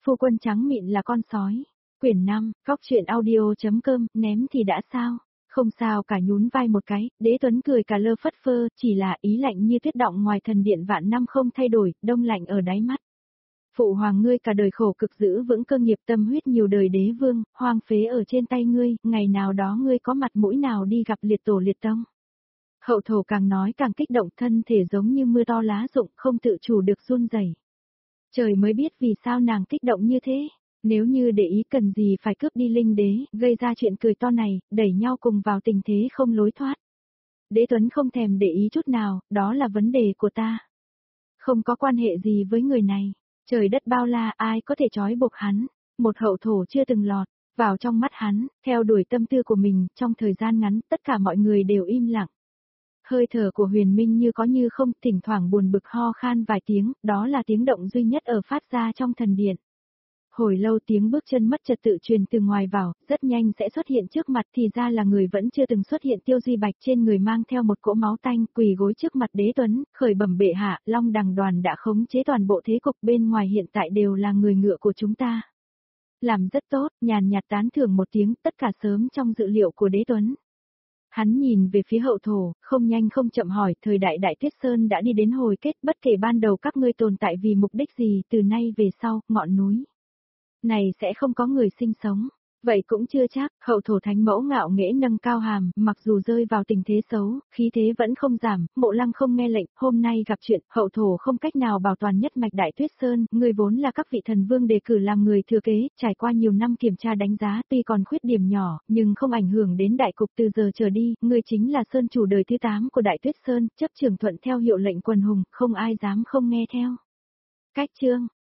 Phu quân trắng mịn là con sói. Quyển 5, Góc truyện audio.com, ném thì đã sao? Không sao cả, nhún vai một cái, Đế Tuấn cười cả lơ phất phơ, chỉ là ý lạnh như tuyết động ngoài thần điện vạn năm không thay đổi, đông lạnh ở đáy mắt. Phụ hoàng ngươi cả đời khổ cực giữ vững cơ nghiệp tâm huyết nhiều đời đế vương, hoang phế ở trên tay ngươi, ngày nào đó ngươi có mặt mũi nào đi gặp liệt tổ liệt tông. Hậu thổ càng nói càng kích động, thân thể giống như mưa to lá rụng, không tự chủ được run rẩy. Trời mới biết vì sao nàng kích động như thế. Nếu như để ý cần gì phải cướp đi linh đế, gây ra chuyện cười to này, đẩy nhau cùng vào tình thế không lối thoát. Đế Tuấn không thèm để ý chút nào, đó là vấn đề của ta. Không có quan hệ gì với người này. Trời đất bao la, ai có thể trói buộc hắn. Một hậu thổ chưa từng lọt vào trong mắt hắn, theo đuổi tâm tư của mình, trong thời gian ngắn, tất cả mọi người đều im lặng. Hơi thở của Huyền Minh như có như không, thỉnh thoảng buồn bực ho khan vài tiếng, đó là tiếng động duy nhất ở phát ra trong thần điện. Hồi lâu tiếng bước chân mất trật tự truyền từ ngoài vào, rất nhanh sẽ xuất hiện trước mặt, thì ra là người vẫn chưa từng xuất hiện. Tiêu Duy Bạch trên người mang theo một cỗ máu tanh, quỳ gối trước mặt Đế Tuấn, khởi bẩm bệ hạ, Long Đằng đoàn đã khống chế toàn bộ thế cục, bên ngoài hiện tại đều là người ngựa của chúng ta. Làm rất tốt, nhàn nhạt tán thưởng một tiếng, tất cả sớm trong dự liệu của Đế Tuấn. Hắn nhìn về phía hậu thổ, không nhanh không chậm hỏi, thời đại Đại Tuyết Sơn đã đi đến hồi kết, bất kể ban đầu các ngươi tồn tại vì mục đích gì, từ nay về sau, ngọn núi này sẽ không có người sinh sống. Vậy cũng chưa chắc, hậu thổ thánh mẫu ngạo nghễ nâng cao hàm, mặc dù rơi vào tình thế xấu, khí thế vẫn không giảm, Mộ Lăng không nghe lệnh, hôm nay gặp chuyện, hậu thổ không cách nào bảo toàn nhất mạch Đại Tuyết Sơn, người vốn là các vị thần vương đề cử làm người thừa kế, trải qua nhiều năm kiểm tra đánh giá, tuy còn khuyết điểm nhỏ, nhưng không ảnh hưởng đến đại cục. Từ giờ trở đi, người chính là Sơn chủ đời thứ 8 của Đại Tuyết Sơn, chấp trưởng thuận theo hiệu lệnh quần hùng, không ai dám không nghe theo. Cách chương